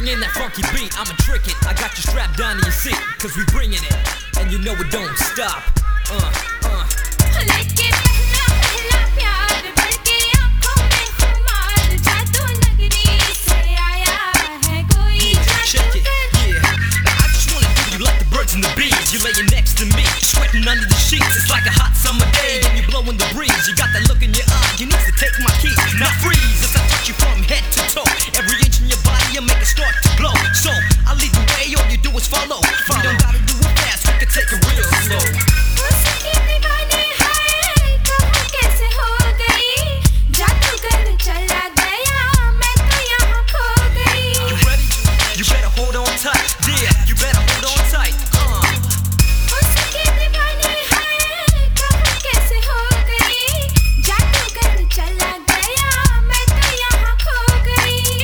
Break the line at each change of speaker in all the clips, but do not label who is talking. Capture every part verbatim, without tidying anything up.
in that funky beat, I'ma trick it. I got you strapped down to your seat, cause we bringing it, and you know it don't stop. Uh, uh.
लेके पहला पहला प्यार भर के आँखों में खुमार जादू नगरी से आया है कोई जादूगर.
Yeah, I just wanna do you like the birds and the bees. You're laying next to me, sweating under the sheets. It's like a hot summer day, and you're blowing the breeze. You got that look in your eye, you need to take my keys. Now freeze as I touch you from head to toe. Every inch in your body, I make it start to glow. So I'll lead the way, all you do is follow. We don't gotta do it fast, we can take it real slow.
उसकी दीवानी है कहाँ कैसे हो गई जादूगर चला गया मैं तो यहाँ खो गई.
You ready? You better hold on tight. Yeah, you better hold on tight. Uh.
उसकी दीवानी है कहाँ कैसे हो गई जादूगर चला गया मैं तो यहाँ खो गई.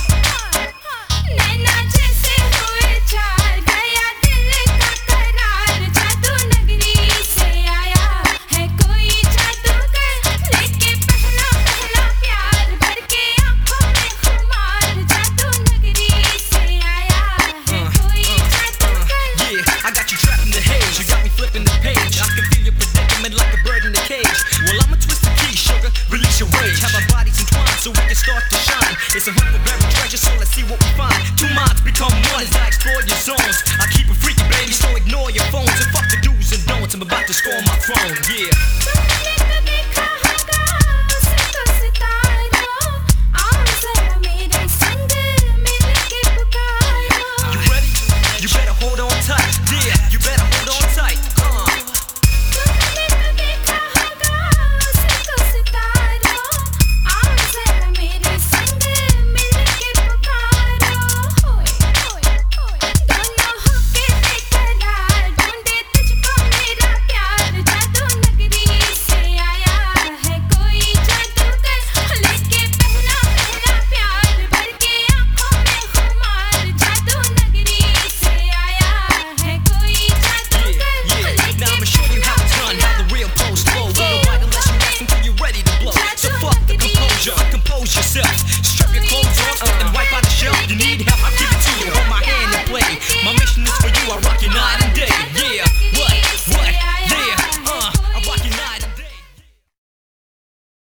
नैना जैसे हुए चार गया दिल का करार जादू नगरी से आया है कोई जादूगर. लेके पहला पहला प्यार भर के आँखों में खुमार जादू नगरी से आया है कोई जादूगर.
Yeah, I got you trapped in the haze. You got me flipping the page. I can feel your predicament like a bird in a cage. Well, I'ma twist the key, sugar. Release your rage. Have our bodies entwined so we can start to shine. It's a